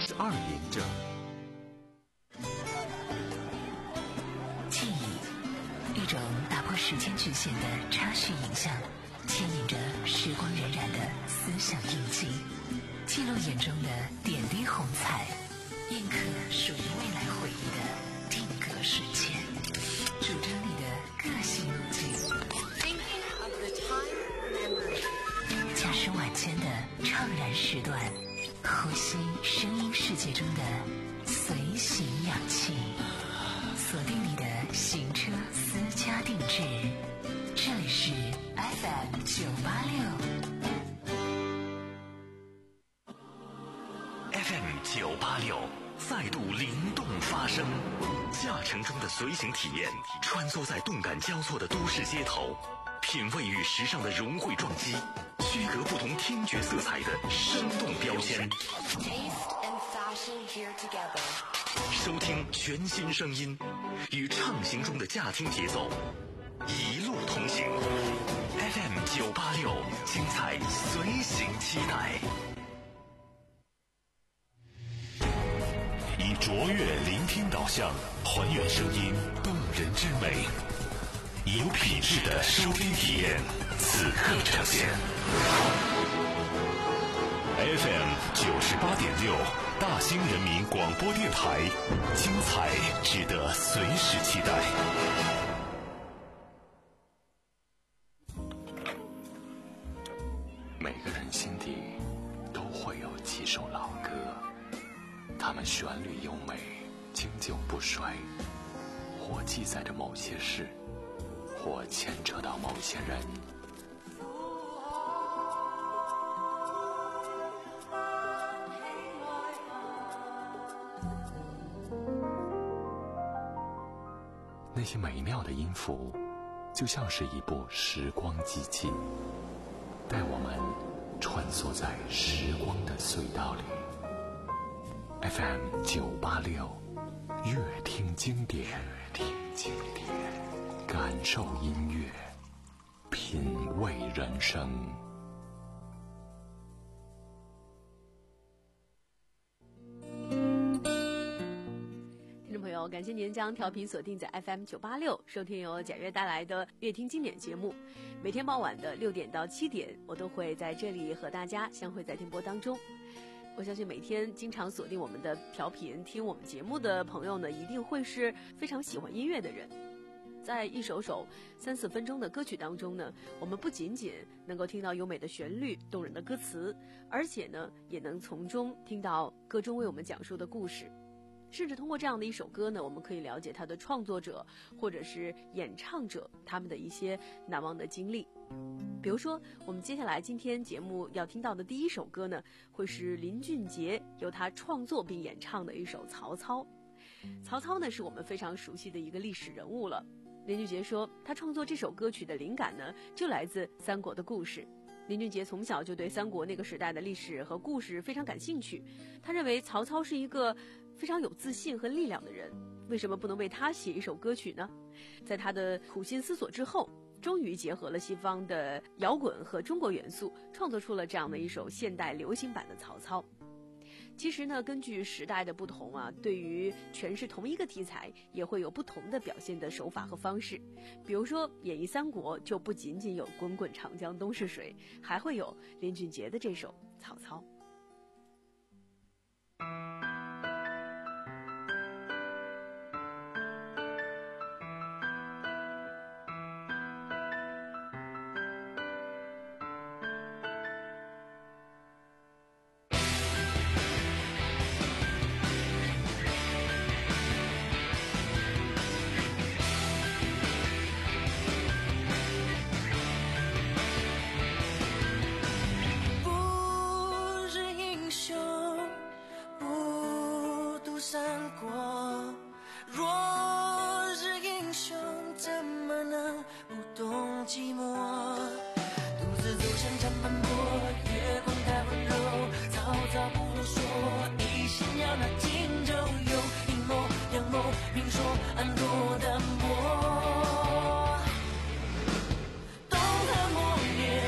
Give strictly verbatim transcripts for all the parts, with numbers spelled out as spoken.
二零者。 记忆，一种打破时间局限的插叙影像，牵引着时光荏苒的思想印记，记录眼中的点滴红彩，印刻属于未来回忆的定格瞬间，主张你的个性路径。驾驶晚间的怅然时段，呼吸声音世界中的随行氧气，锁定你的行车私家定制。这里是 F M 九八六 F M 九八六再度灵动发声，驾乘中的随行体验，穿梭在动感交错的都市街头，品味与时尚的融汇撞击，区隔不同听觉色彩的生动标签。收听全新声音，与畅行中的驾听节奏一路同行。F M 九八六，精彩随行期待。 以卓越聆听导向，还原声音动人之美，以有品质的收听体验，此刻呈现。F M 九十八点六，大兴人民广播电台，精彩值得随时期待。 每个人心底都会有几首老歌，它们旋律优美，经久不衰，或记载着某些事，或牵扯到某些人。那些美妙的音符，就像是一部时光机器，带我们穿梭在时光的隧道里。F M 九八六，乐听经典，乐听经典，感受音乐，品味人生。 听众朋友，感谢您将调频锁定在 F M 九八六，收听由贾悦带来的乐听经典节目。每天傍晚的六点到七点，我都会在这里和大家相会在电波当中。我相信每天经常锁定我们的调频听我们节目的朋友呢，一定会是非常喜欢音乐的人。在一首首三四分钟的歌曲当中呢，我们不仅仅能够听到优美的旋律、动人的歌词，而且呢，也能从中听到歌中为我们讲述的故事。甚至通过这样的一首歌呢，我们可以了解它的创作者或者是演唱者他们的一些难忘的经历。比如说，我们接下来今天节目要听到的第一首歌呢，会是林俊杰由他创作并演唱的一首《曹操》。曹操呢，是我们非常熟悉的一个历史人物了。林俊杰说，他创作这首歌曲的灵感呢，就来自三国的故事。林俊杰从小就对三国那个时代的历史和故事非常感兴趣，他认为曹操是一个非常有自信和力量的人，为什么不能为他写一首歌曲呢？在他的苦心思索之后，终于结合了西方的摇滚和中国元素，创作出了这样的一首现代流行版的曹操。其实呢，根据时代的不同啊，对于诠释同一个题材也会有不同的表现的手法和方式。比如说演绎三国，就不仅仅有滚滚长江东逝水，还会有林俊杰的这首曹操。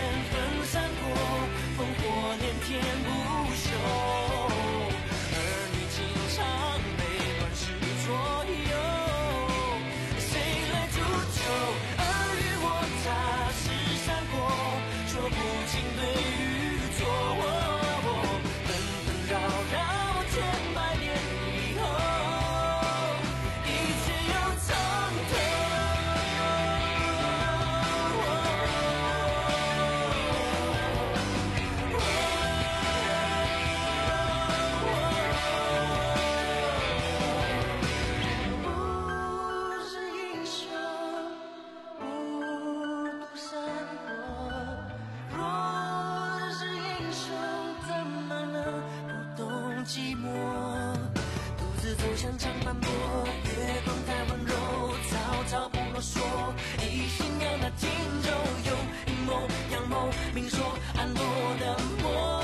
烽火连天不休，儿女走向长斑驳，月光太温柔，草草不啰嗦，一心要那荆州有阴谋阳谋，明说暗夺的魔。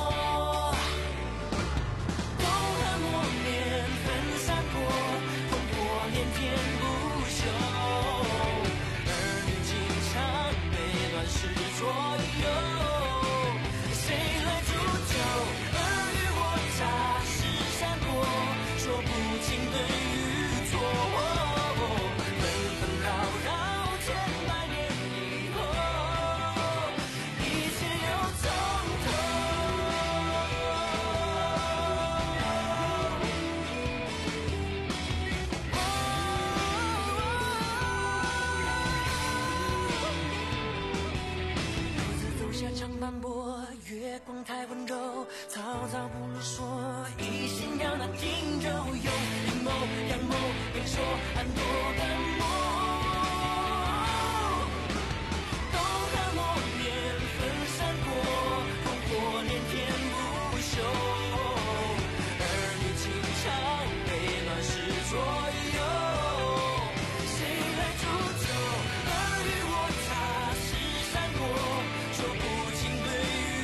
月光太温柔，草草不啰嗦，一心要那荆州有阴谋阳谋，明说暗夺的魔。东汉末年分山国，烽火连天不休，儿女情长被乱世左右，谁来煮酒？尔虞我诈是山国，说不清对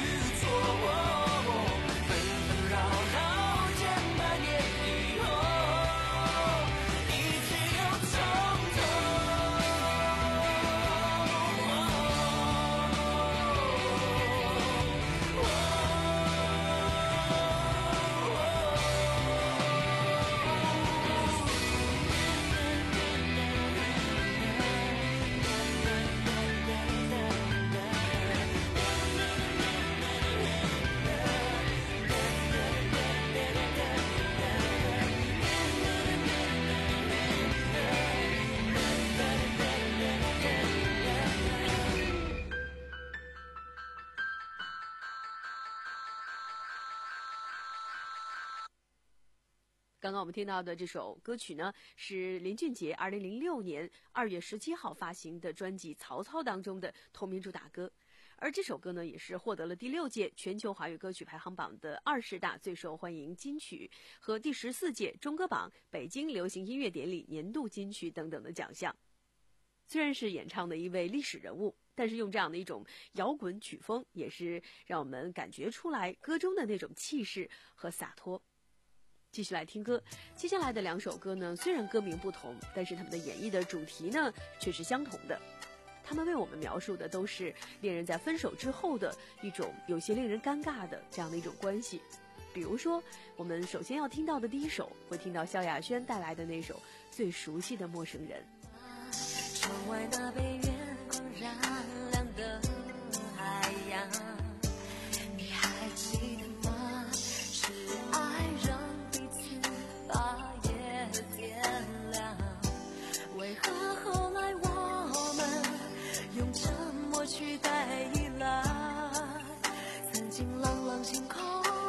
刚刚我们听到的这首歌曲呢，是林俊杰二零零六年二月十七号发行的专辑《曹操》当中的同名主打歌，而这首歌呢，也是获得了第六届全球华语歌曲排行榜的二十大最受欢迎金曲和第十四届中歌榜北京流行音乐典礼年度金曲等等的奖项。虽然是演唱的一位历史人物，但是用这样的一种摇滚曲风，也是让我们感觉出来歌中的那种气势和洒脱。继续来听歌，接下来的两首歌呢，虽然歌名不同，但是他们的演绎的主题呢却是相同的。他们为我们描述的都是恋人在分手之后的一种有些令人尴尬的这样的一种关系。比如说，我们首先要听到的第一首，会听到萧亚轩带来的那首最熟悉的陌生人。 窗外那被月光染亮的海洋，你还记得吗？是爱让彼此把夜点亮，为何后来我们用沉默取代依赖？曾经朗朗星空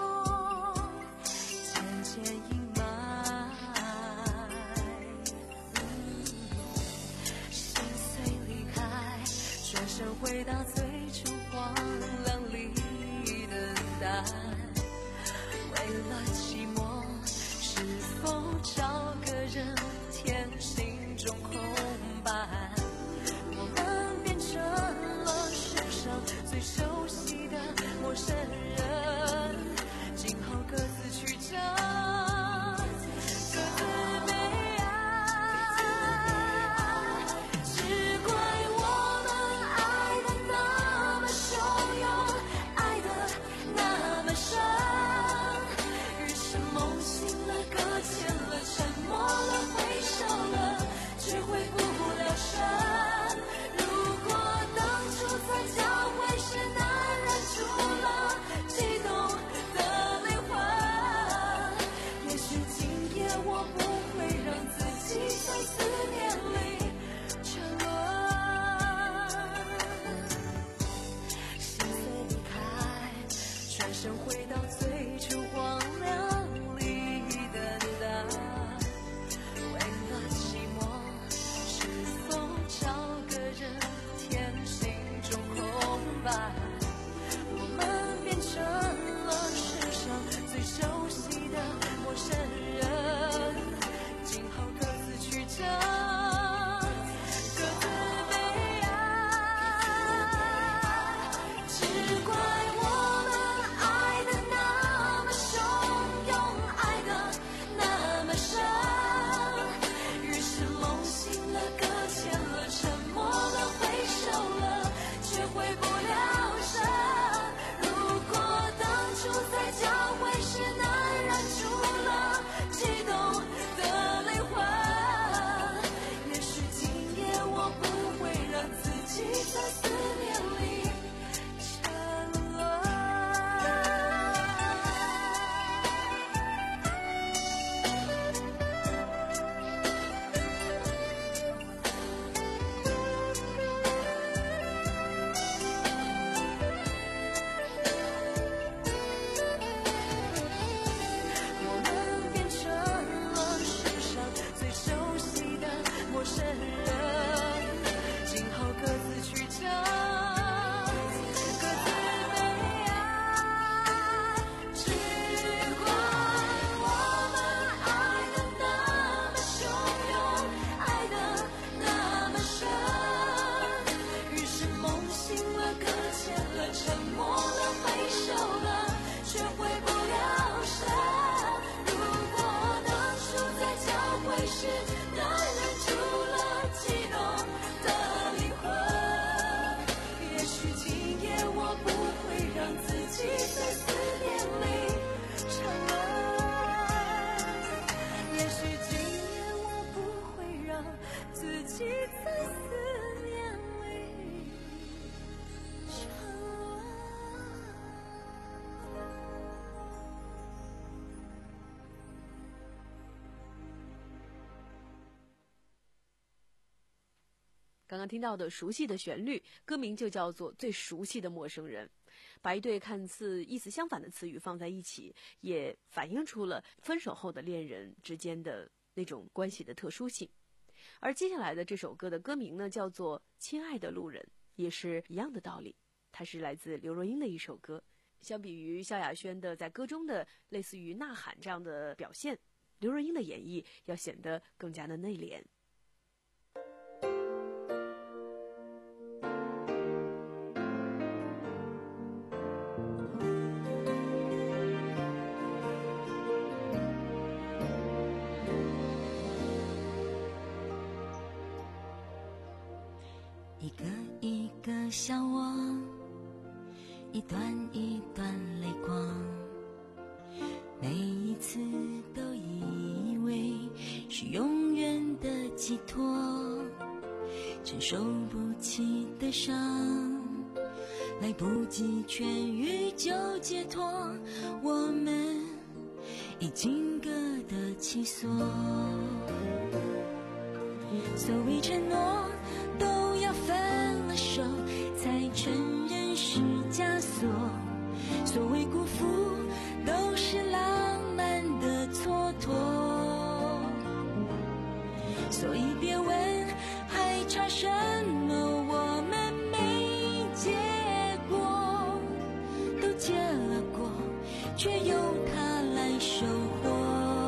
渐渐阴霾，心碎离开，转身回到最初荒凉刚刚听到的熟悉的旋律，歌名就叫做《最熟悉的陌生人》。把一对看似意思相反的词语放在一起，也反映出了分手后的恋人之间的那种关系的特殊性。而接下来的这首歌的歌名呢，叫做《亲爱的路人》，也是一样的道理。它是来自刘若英的一首歌。相比于萧亚轩的在歌中的类似于呐喊这样的表现，刘若英的演绎要显得更加的内敛。 一个一个笑我，一段一段泪光，每一次都以为是永远的寄托，承受不起的伤，来不及痊愈就解脱，我们已经各得其所。所谓承诺都要分了手才承认是枷锁，所谓辜负都是浪漫的蹉跎，所以别问还差什么，我们没结果，都结了果，却由他来收获。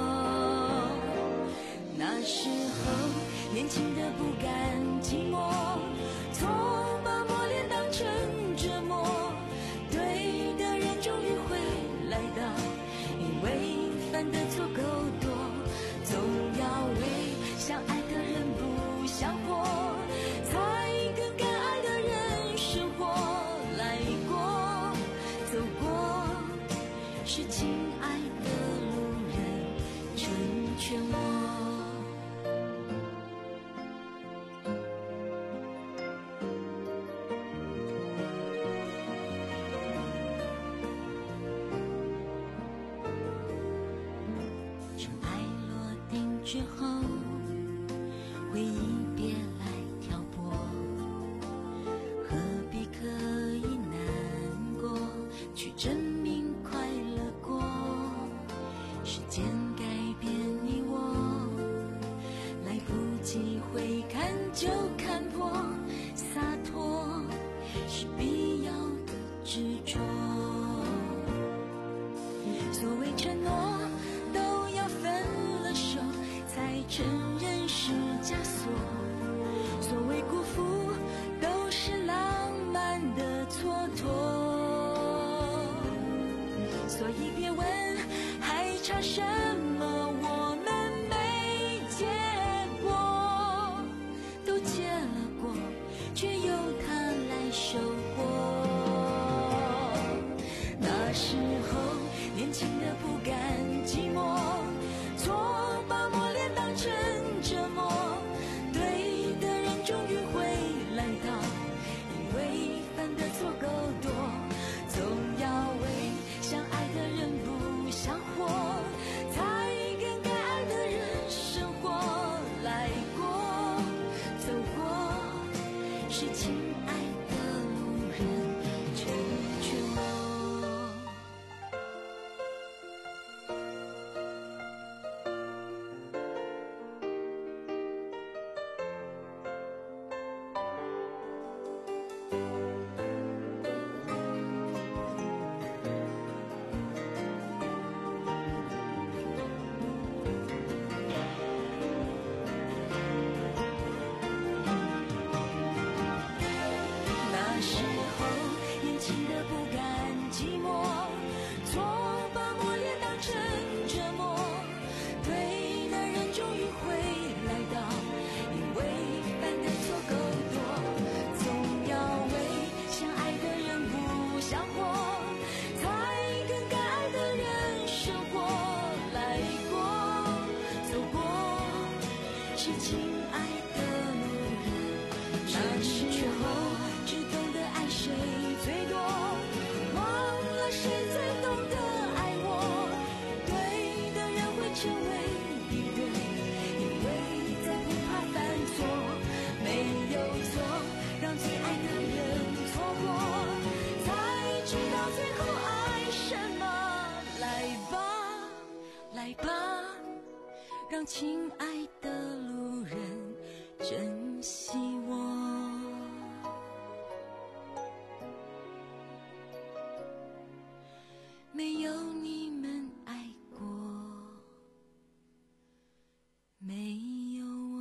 那时候年轻的不甘寂寞，从把磨练当成折磨，对的人终于会来到，因为犯的错够多，总要为相爱的人不想活，才跟该爱的人生活来过，走过是亲爱的路人成全我。之后回忆别来挑拨，何必刻意难过，去证明快乐过，时间改变你我，来不及回看就看破，洒脱是必要的执着，所谓承诺都要分了手才承认是枷锁，所谓辜负都是浪漫的蹉跎，所以别问还差什么，我们没结果，都结了果，却由他来收获。那时候年轻的不甘寂寞，错把磨练当成折磨，对的人终于会来到，因为犯的错够多，总要为相爱的人不想活，才跟该爱的人生活来过，走过是亲爱的路人成全我。那时候年轻的不甘寂寞，错把磨练当成折磨，对的人终于会来到，因为犯的错够多，总要为相爱的人不想活，才跟该爱的人生活来过，走过是亲爱的路人。那时候只懂得爱谁最多，忘了谁最懂得爱我，对的人会成为一对，因为再不怕犯错，没有错让亲爱的路人珍惜我。没有你们爱过，没有我。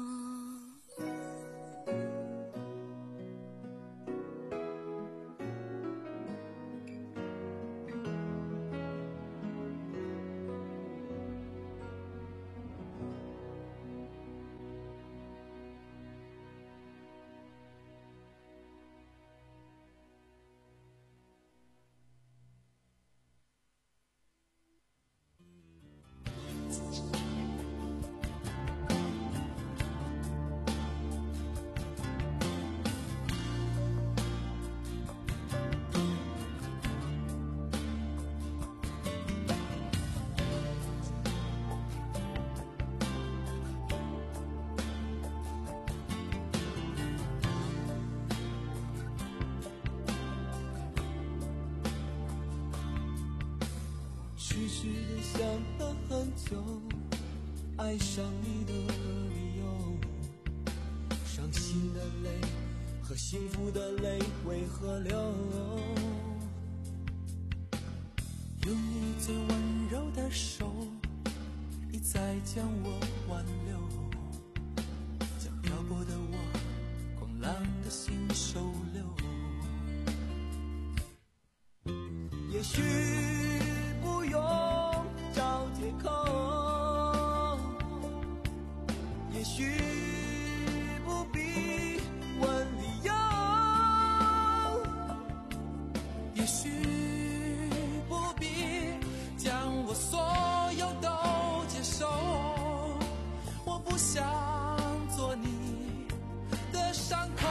痴痴地想了很久，爱上你的理由，伤心的泪和幸福的泪为何流？用你最温柔的手，一再将我挽留，将漂泊的我，狂浪的心收留。也许不用找借口，也许不必问理由，也许不必将我所有都接受。我不想做你的伤口，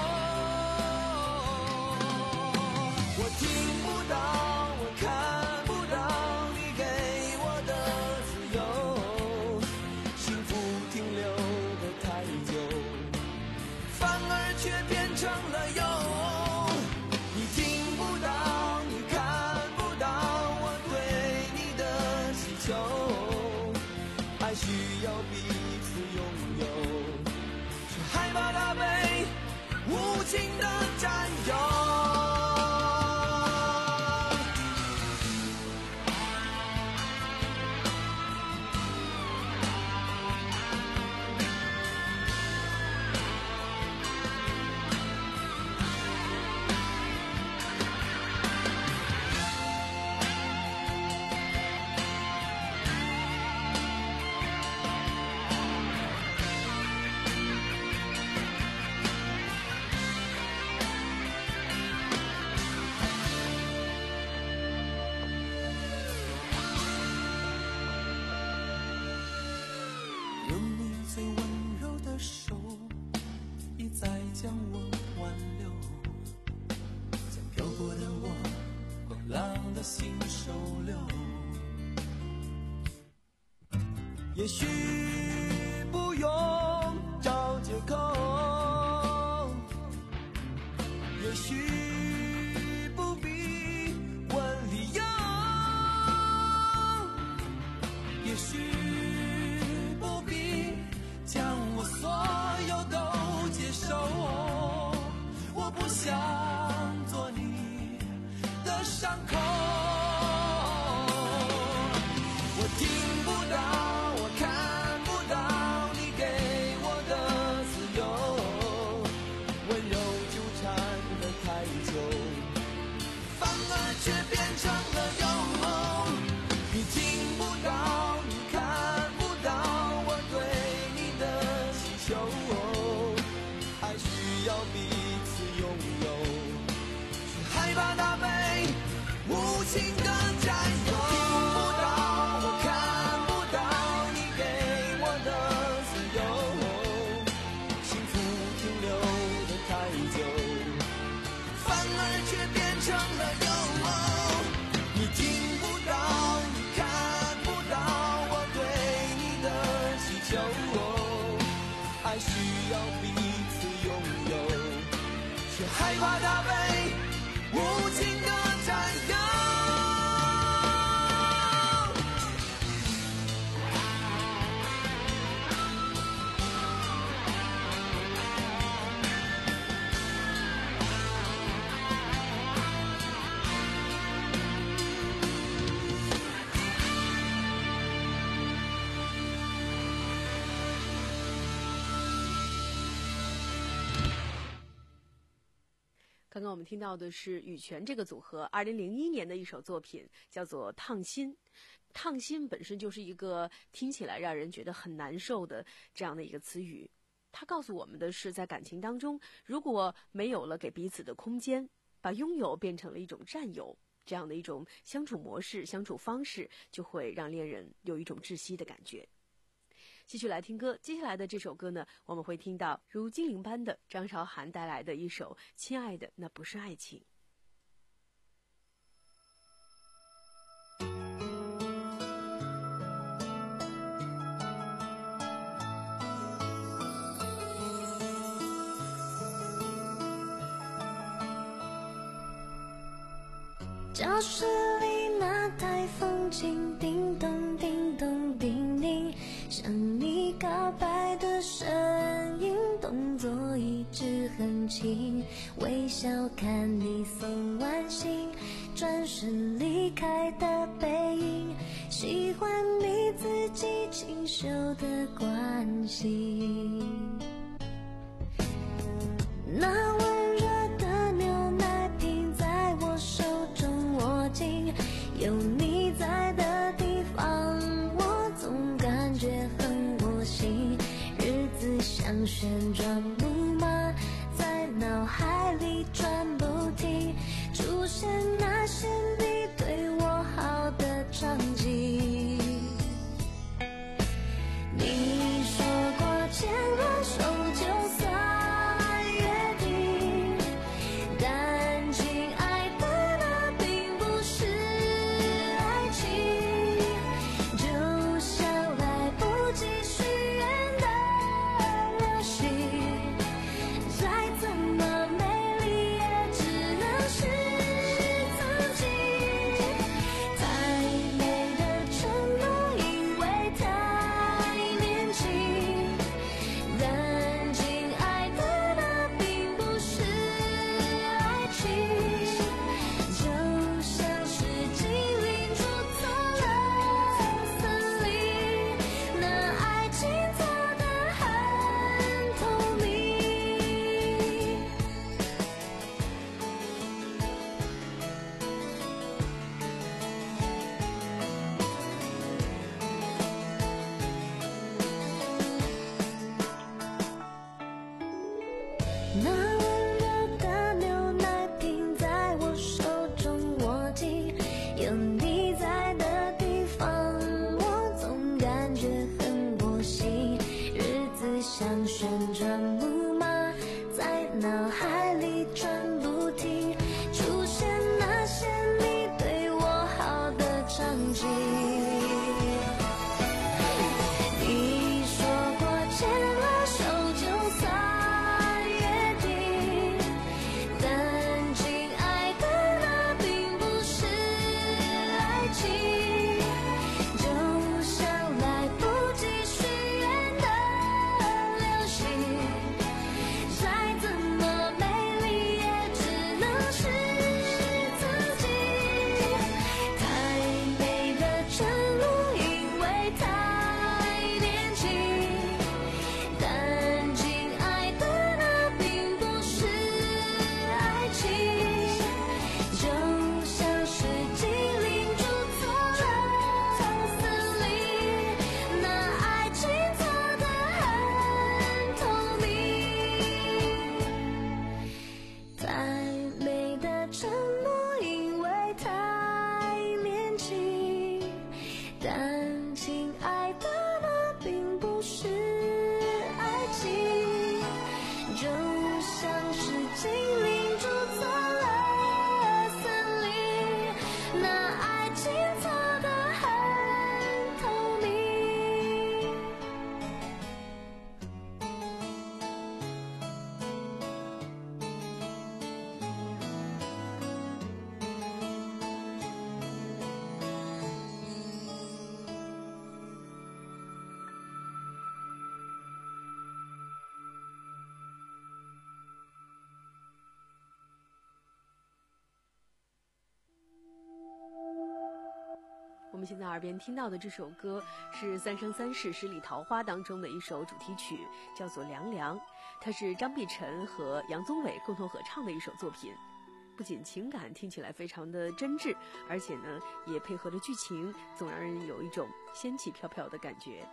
我听不到，我看不到你给我的自由，幸福停留得太久，反而却变成了忧。你听不到，你看不到我对你的祈求，爱需要彼此拥有，却害怕它被无情的占有。用你最温柔的手，一再将我挽留，将漂泊的我，狂浪的心收留。也许不用找借口，也许不必问理由，也许不必将我所有都接受。我不想做你的伤口，我听不到，我看不到你给我的自由，温柔纠缠得太刚刚我们听到的是羽泉这个组合二零零一年的一首作品，叫做《烫心》。烫心本身就是一个听起来让人觉得很难受的这样的一个词语，它告诉我们的是，在感情当中，如果没有了给彼此的空间，把拥有变成了一种占有，这样的一种相处模式、相处方式，就会让恋人有一种窒息的感觉。继续来听歌，接下来的这首歌呢，我们会听到如精灵般的张韶涵带来的一首《亲爱的，那不是爱情》。 教室里那台风琴叮咚叮咚叮咛，向你告白的声音，动作一直很轻，微笑看你送完信，转身离开的背影，喜欢你自己清秀的关心。那温热的牛奶瓶在我手中握紧，有你在的地方，我总感觉很窝心。日子像旋转木马，在脑海里转不停，出现那些你对我好的场景。你说过牵了手就算约定，但亲爱的，那并不是爱情，就像来不及许愿的流星，再怎么美丽也只能是自己。太美的承诺，因为太年轻，但亲爱的，那并不是爱情，就像是精灵住错了森林，那爱情错得很透明。那温热的牛奶瓶在我手中握紧，有你在的地方，我总感觉很窝心。日子像旋转木马，在脑海里转不停，出现那些你对我好的场景。你说过牵了手就算约定，但亲爱的，那并不是爱情，就像来不及许愿的流星，再怎么美丽也只能是自己。太美的承诺，因为太年轻，但亲爱的，那并不是爱情，就像是精灵住错了森林，那爱情错得很透明。太美的承诺，因为太年轻，但亲爱的，那并不是爱情，就像是精灵住错了森林，那爱情错得很透明。 们现在耳边听到的这首歌是《三生三世十里桃花》当中的一首主题曲，叫做《凉凉》，它是张碧晨和杨宗纬共同合唱的一首作品。不仅情感听起来非常的真挚，而且呢也配合着剧情，总让人有一种仙气飘飘的感觉。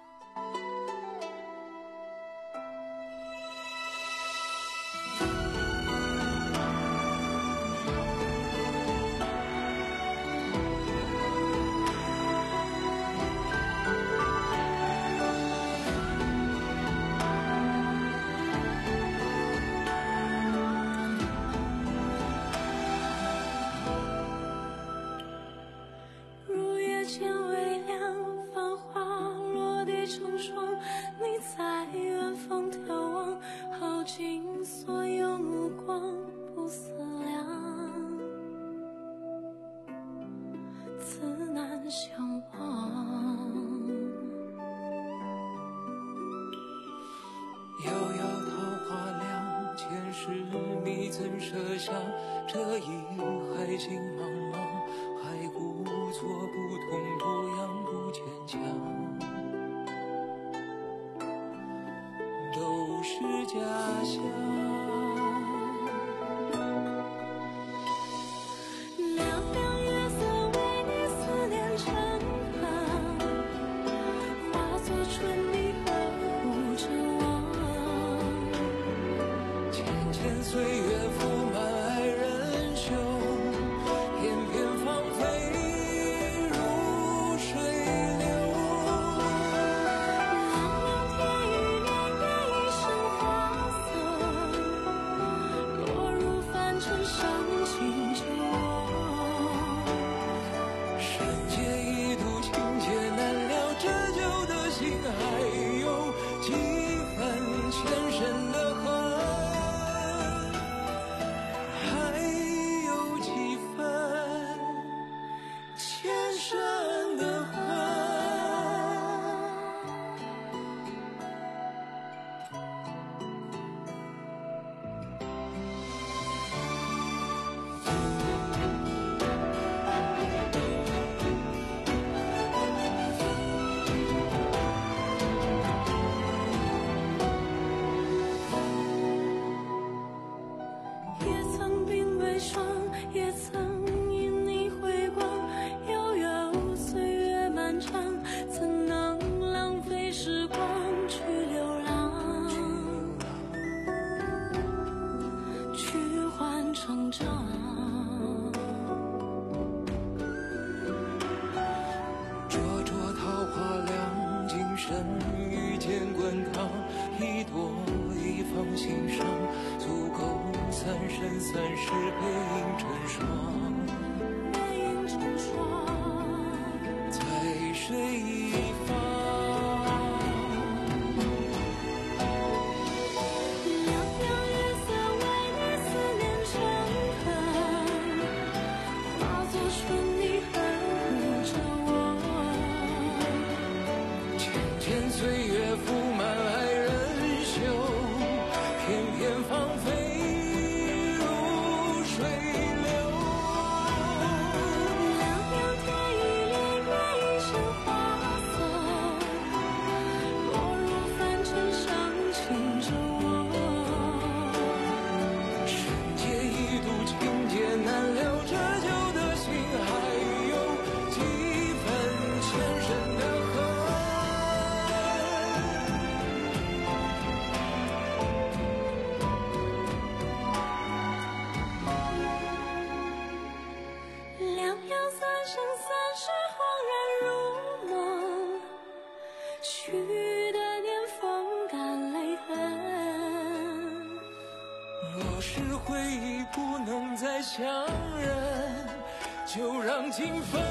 相认，就让情分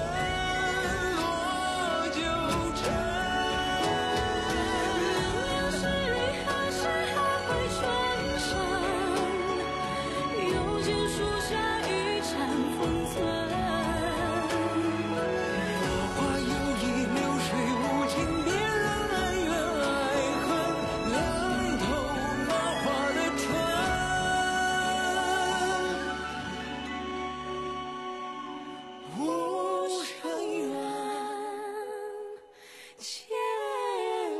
落九成。 有时雨还是还会转身，又见树下一盏风存。 花有意，流水无情，别让恩怨爱恨凉透那花的春。无声远。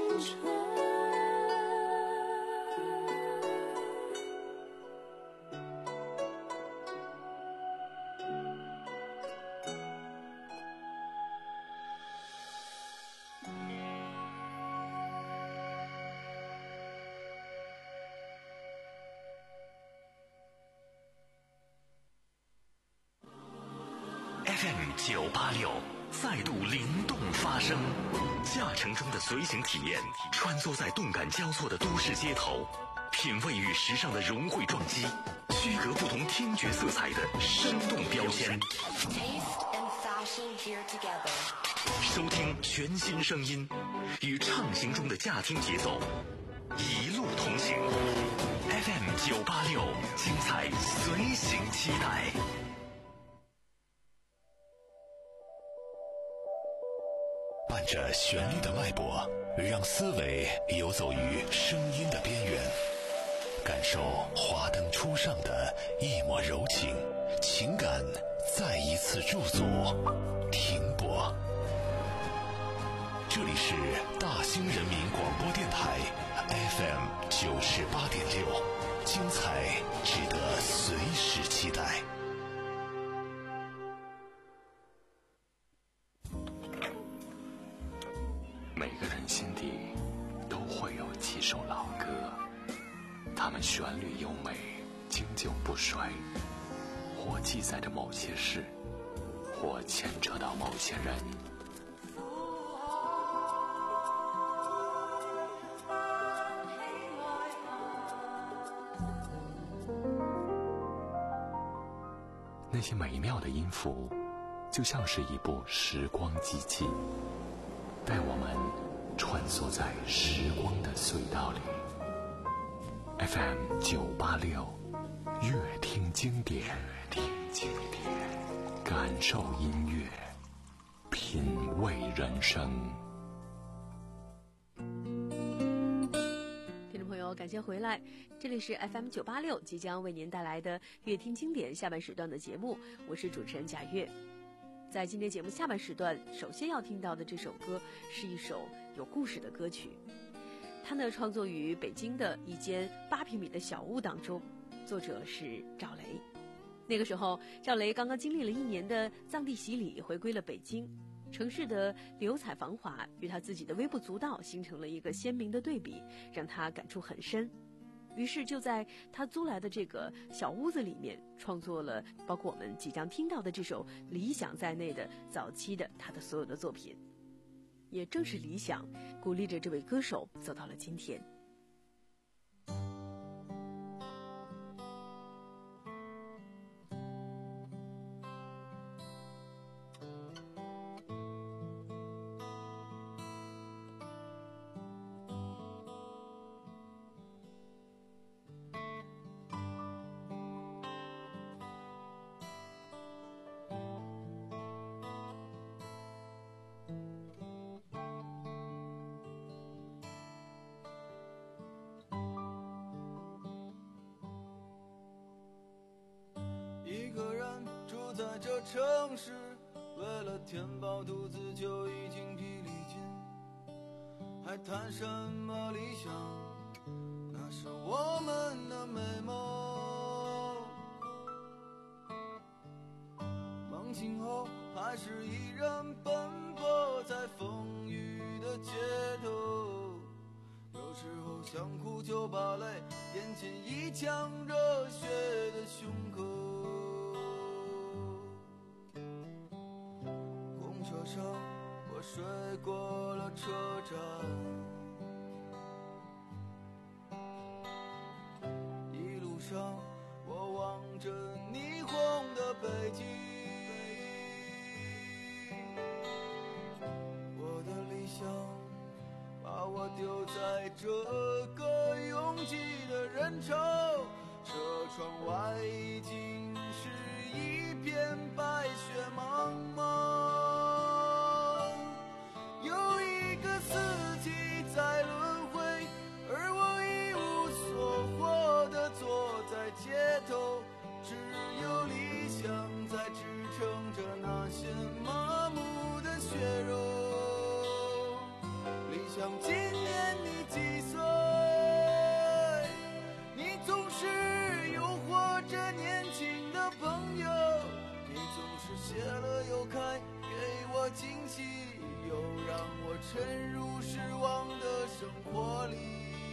春。 F M 九八六再度灵动发声，驾乘中的随行体验，穿梭在动感交错的都市街头，品味与时尚的融汇撞击，区隔不同听觉色彩的生动标签。收听全新声音，与畅行中的驾听节奏，一路同行。F M 九八六，精彩随行期待。 伴着旋律的脉搏，让思维游走于声音的边缘，感受华灯初上的一抹柔情，情感再一次驻足停泊。这里是大兴人民广播电台 F M 九十八点六，精彩值得随时期待。 每个人心底都会有几首老歌，它们旋律优美，经久不衰，或记载着某些事，或牵扯到某些人。那些美妙的音符，就像是一部时光机器，带我们穿梭在时光的隧道里。 F M 九八六，乐听经典，听经典，感受音乐，品味人生。 听众朋友，感谢回来，这里是 F M 九八六，即将为您带来的乐听经典下半时段的节目，我是主持人贾月。在今天节目下半时段，首先要听到的这首歌是一首有故事的歌曲，它呢创作于北京的一间八平米的小屋当中，作者是赵雷。那个时候，赵雷刚刚经历了一年的藏地洗礼，回归了北京，城市的流彩繁华与他自己的微不足道形成了一个鲜明的对比，让他感触很深。于是就在他租来的这个小屋子里面，创作了包括我们即将听到的这首《理想》在内的早期的他的所有的作品。也正是理想鼓励着这位歌手走到了今天。 一个人住在这城市，为了填饱肚子就已经疲力尽，还谈什么理想？那是我们的美梦。梦醒后还是一人奔波在风雨的街头，有时候想哭就把泪咽进一腔热血的胸口。公车上我睡过了车站，一路上我望着霓虹的北京，我的理想把我丢在这个拥挤的人潮，车窗外已经是一片白雪茫茫。有一个四季在轮回，而我一无所获地坐在街头，只有理想在支撑着那些麻木的血肉。理想今年沉入失望的生活里。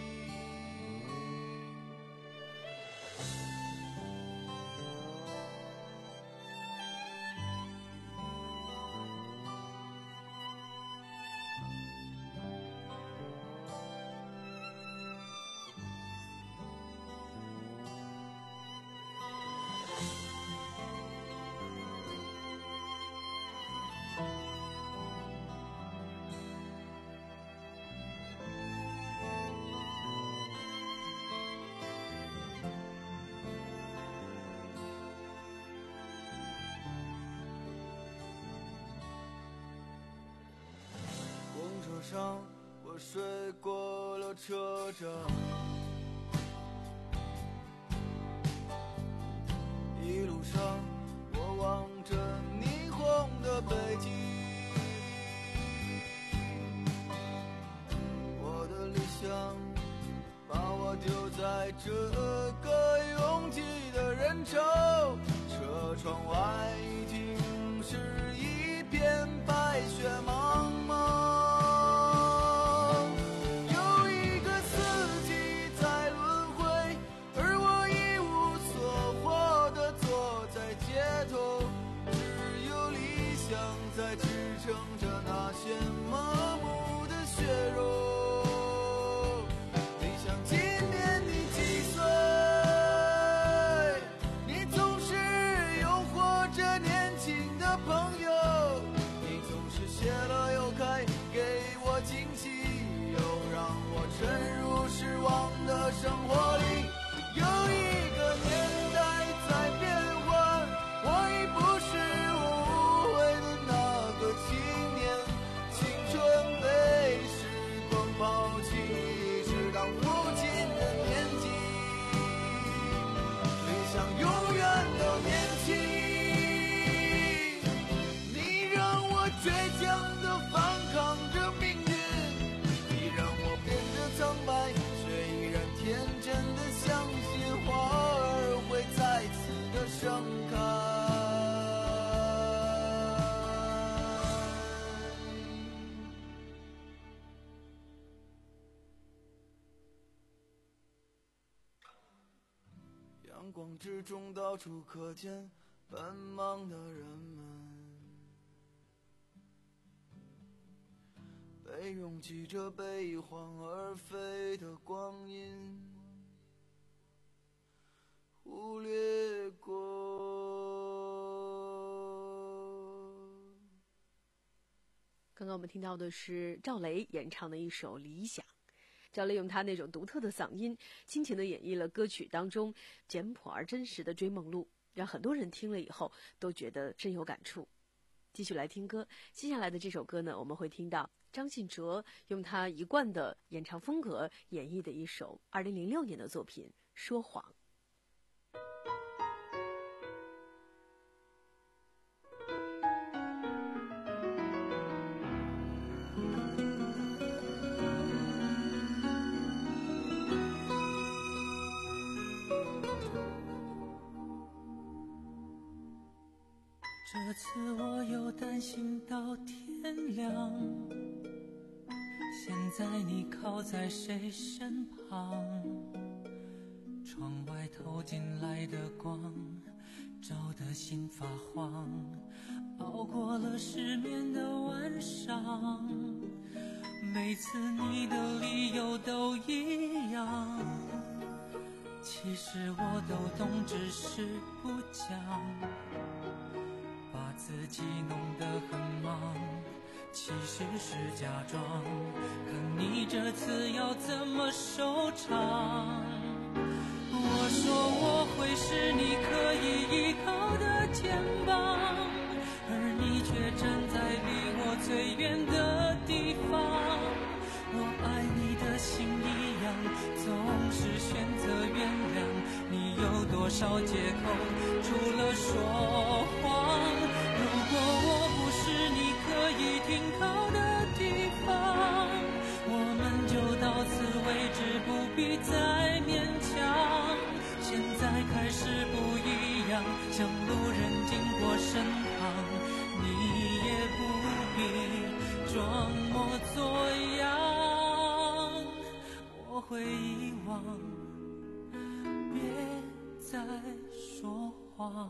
上我睡过了车站，一路上我望着霓虹的北京，我的理想把我丢在这个拥挤的人潮，车窗外已经是一片白雪茫茫。在支撑着那些麻木的血肉。你想今年你几岁？你总是诱惑着年轻的朋友，你总是谢了又开，给我惊喜，又让我沉入失望的生活里。有一个年代在变换，我已不是无悔的青年，青春被时光抛弃，直到如今的年纪，理想永远都年轻。你让我倔强地反抗着命运，你让我变得苍白，却依然天真地相信花儿会再次的盛开。阳光之中到处可见奔忙的人们，被拥挤着被晃而飞的光阴忽略过。 刚刚我们听到的是赵雷演唱的一首《理想》。赵雷用他那种独特的嗓音，倾情地演绎了歌曲当中简朴而真实的追梦路，让很多人听了以后都觉得深有感触。继续来听歌，接下来的这首歌呢，我们会听到张信哲用他一贯的演唱风格演绎的一首二零零六年的作品《说谎》。 这次我又担心到天亮，现在你靠在谁身旁？窗外透进来的光，照得心发慌，熬过了失眠的晚上。每次你的理由都一样，其实我都懂，只是不讲，把自己弄得很忙，其实是假装。可你这次要怎么收场？我说我会是你可以依靠的肩膀，而你却站在离我最远的地方。我爱你的心一样，总是选择原谅。你有多少借口，除了说谎？如果我不是你可以停靠的地方，我们就到此为止，不必再勉强。现在开始不一样，像路人经过身旁，你也不必装模作样，我会遗忘，别再说谎。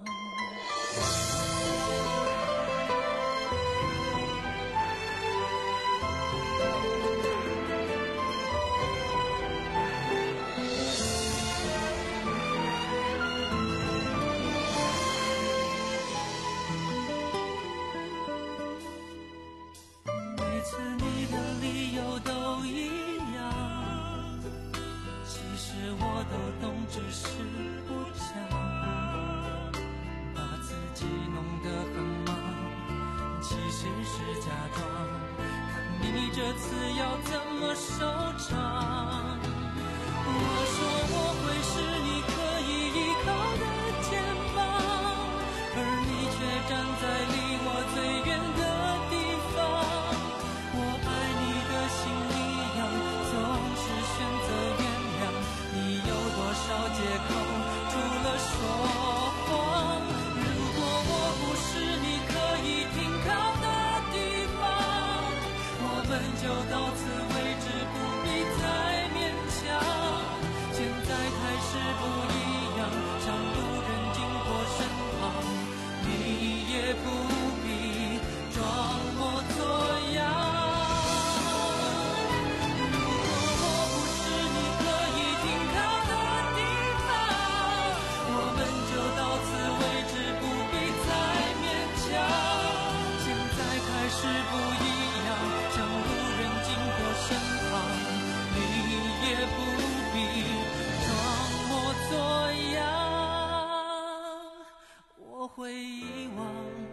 每次你的理由都一样，其实我都懂，只是不讲，把自己弄得很忙，其实是假装，看你这次要怎么收场。我说我会是你可以依靠的肩膀，而你却站在离我最远的地方。我爱你的心一样，总是选择原谅。你有多少借口，除了说谎？如果我不是你可以停靠的地方，我们就到此为止，不必再勉强。现在开始不一样，像路人经过身旁，你也不必装模作样。是不一样，像路人经过身旁，你也不必装模作样，我会遗忘，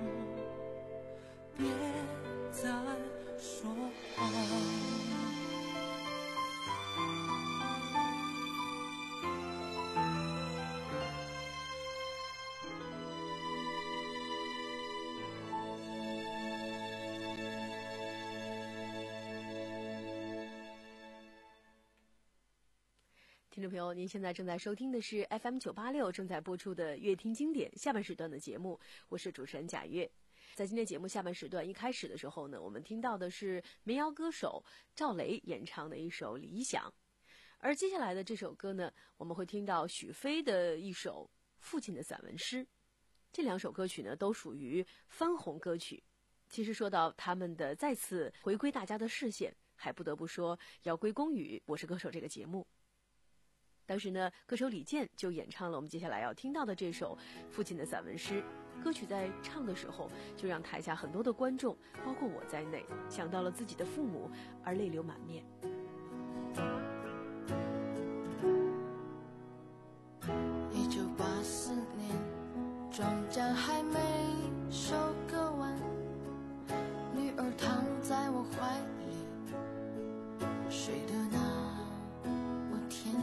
别再说谎。 听众朋友，您现在正在收听的是 F M 九八六正在播出的乐听经典下半时段的节目，我是主持人贾月。在今天节目下半时段一开始的时候呢，我们听到的是民谣歌手赵雷演唱的一首《理想》，而接下来的这首歌呢，我们会听到许飞的一首《父亲的散文诗》。这两首歌曲呢，都属于翻红歌曲。其实说到他们的再次回归大家的视线，还不得不说要归功于《我是歌手》这个节目。当时呢，歌手李健就演唱了我们接下来要听到的这首《父亲的散文诗》。歌曲在唱的时候，就让台下很多的观众，包括我在内，想到了自己的父母，而泪流满面。 一九八四年，庄稼还没收割完，女儿躺在我怀里，睡得那么甜。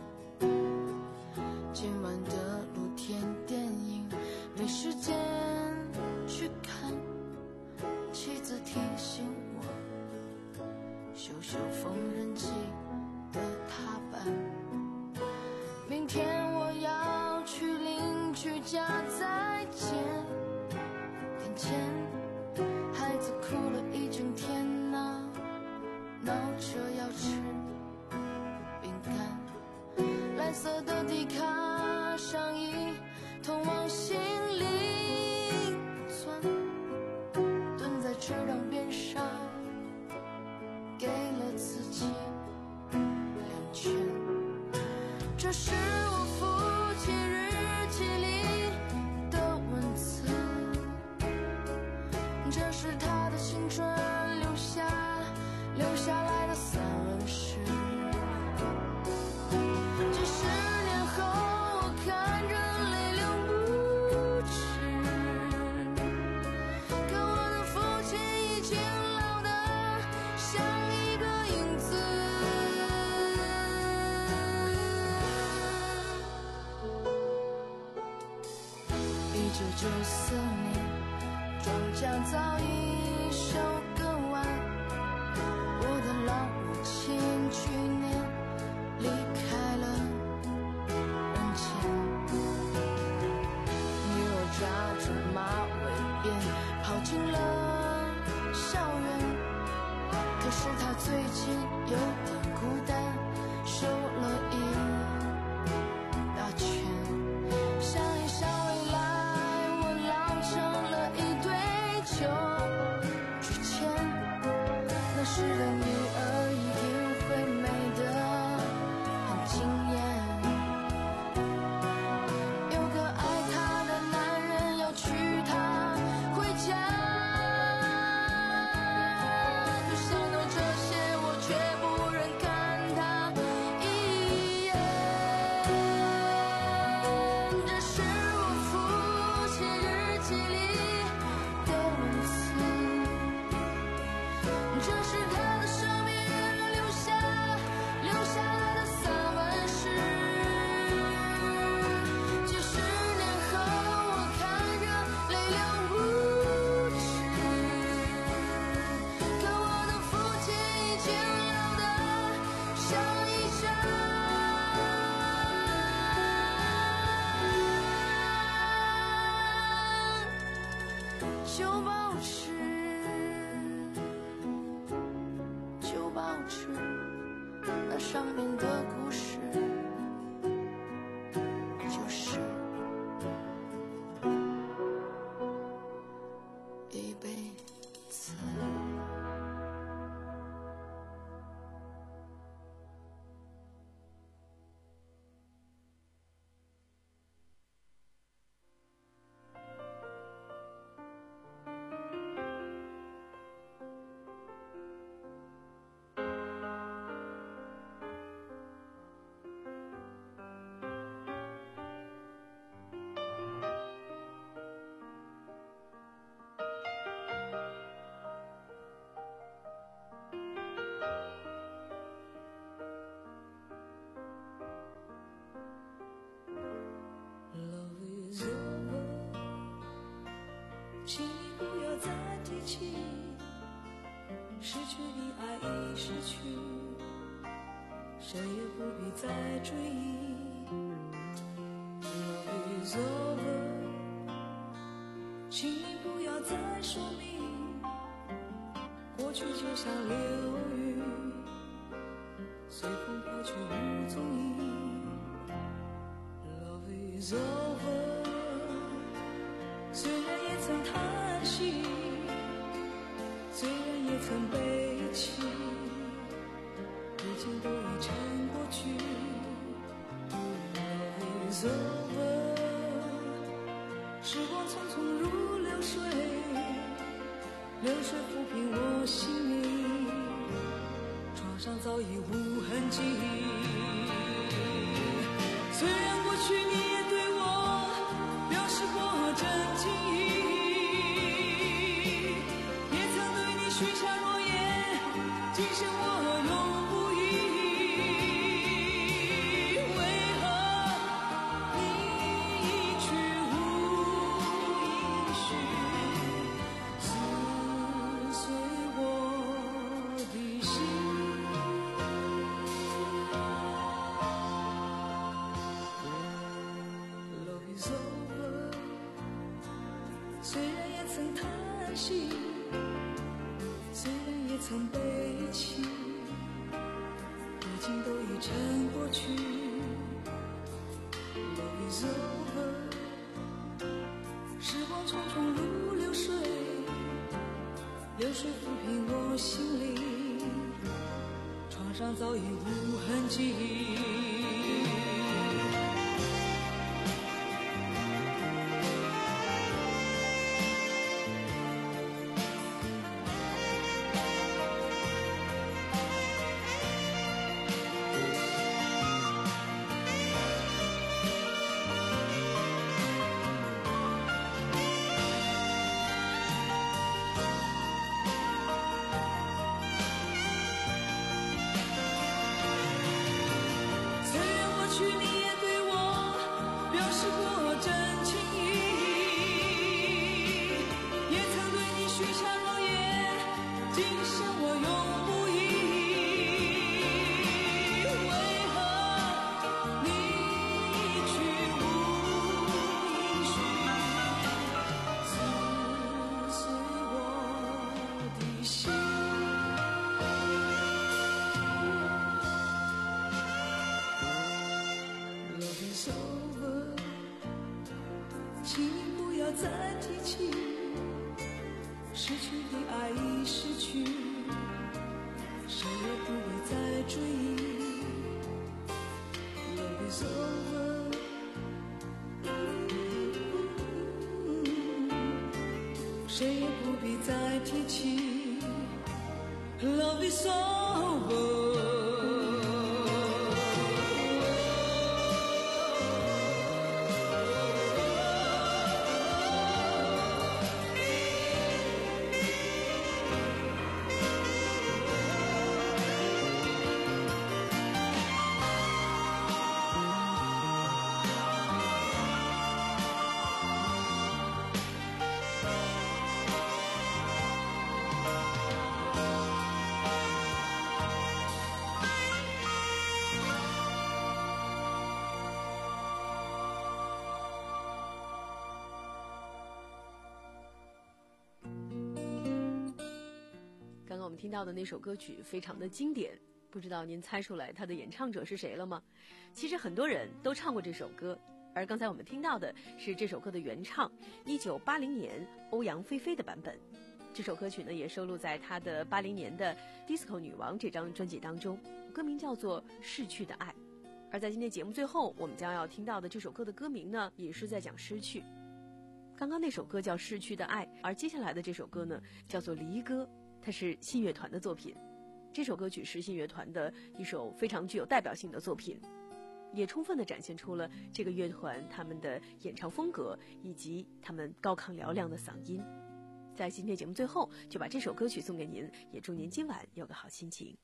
今晚的露天电影没时间去看，妻子提醒我修修缝纫机的踏板，明天我要去邻居家再见。眼前孩子哭了一整天啊，闹着要吃饼干，蓝色的迪卡上衣通往心里钻，蹲在池塘边上给了自己两拳。这是我父亲日记里的文字，这是他的青春留下留下来的散文诗。几十年后我看着泪流不止，可我的父亲已经老得像一个影子。一九九四年，庄稼早已收割完，我的老母亲去年离开了人间。女儿扎着马尾辫跑进了校园， 就保持，就保持那上面的故事，就是一辈子。 请你不要再提起，失去的爱已失去，谁也不必再追忆。Love is over， 请你不要再说明，过去就像流云，随风飘去无踪影。Love is over，虽然也曾叹息，虽然也曾悲泣，如今都已成过去。Love is over， 时光匆匆如流水，流水抚平我心灵，床上早已无痕迹。虽然过去你也对我表示过真情意，也曾对你许下诺言，今生我永不移。为何你一去无音讯，撕碎我的心。Love is over，虽然也曾叹息，虽然也曾悲泣，如今都已成过去。Love is over， 时光匆匆如流水，流水抚平我心灵，床上早已无痕迹。请你不要再提起，失去的爱已失去，谁也不会再追忆。Love is over， 谁也不必再提起。Love is over。 们听到的那首歌曲非常的经典，不知道您猜出来它的演唱者是谁了吗？其实很多人都唱过这首歌，而刚才我们听到的是这首歌的原唱，一九八零年欧阳菲菲的版本。这首歌曲呢也收录在她的八零年的《Disco 女王》这张专辑当中，歌名叫做《逝去的爱》。而在今天节目最后，我们将要听到的这首歌的歌名呢，也是在讲失去。刚刚那首歌叫《逝去的爱》，而接下来的这首歌呢，叫做《离歌》，它是信乐团的作品。这首歌曲是信乐团的一首非常具有代表性的作品，也充分地展现出了这个乐团他们的演唱风格以及他们高亢嘹亮的嗓音。在今天节目最后，就把这首歌曲送给您，也祝您今晚有个好心情。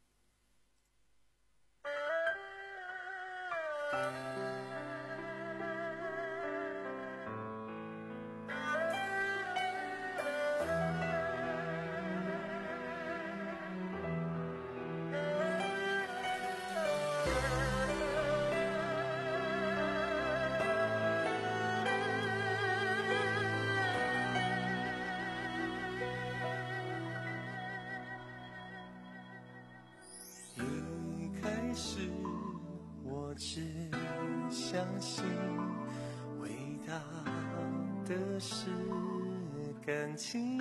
只相信伟大的是感情，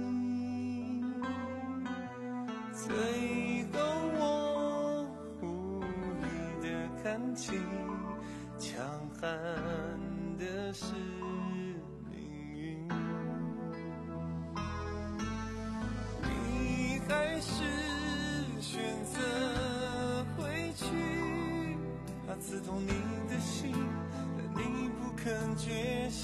最后我无力的看清，强悍的是命运。你还是选择回去，它刺痛你的心，但你不肯觉醒。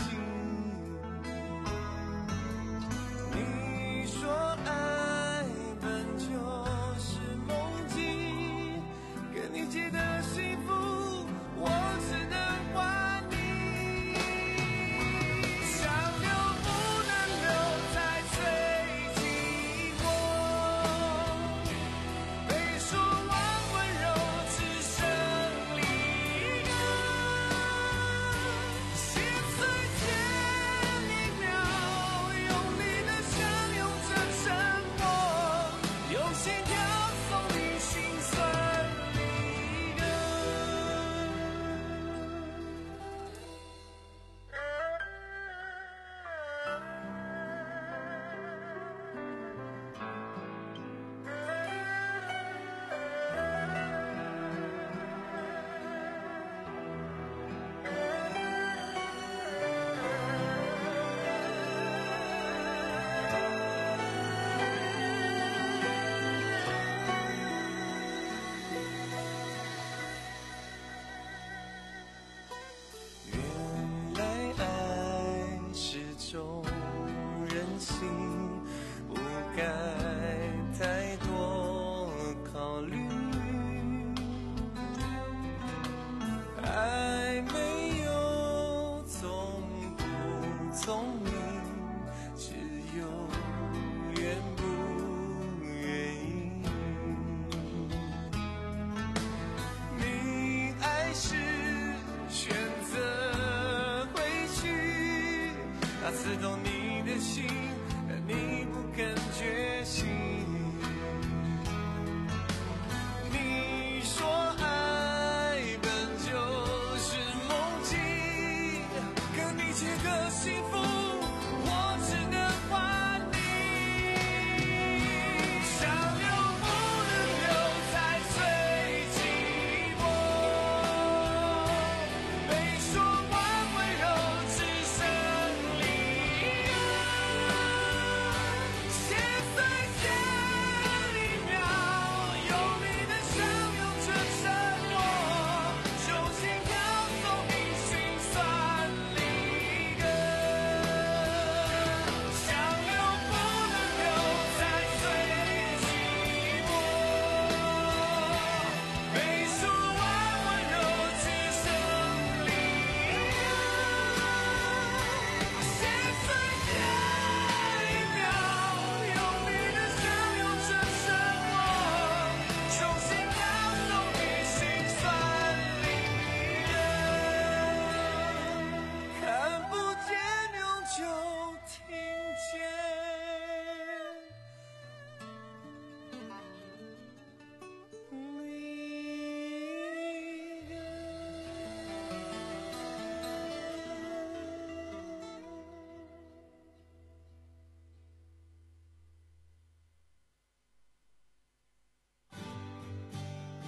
你说爱本就是梦境，跟你借的幸福我只能还你。想留不能留才最寂寞，被说完温柔只剩离歌。心碎前一秒，用力的相拥着沉默，用心跳送你心酸离歌。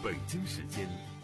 北京时间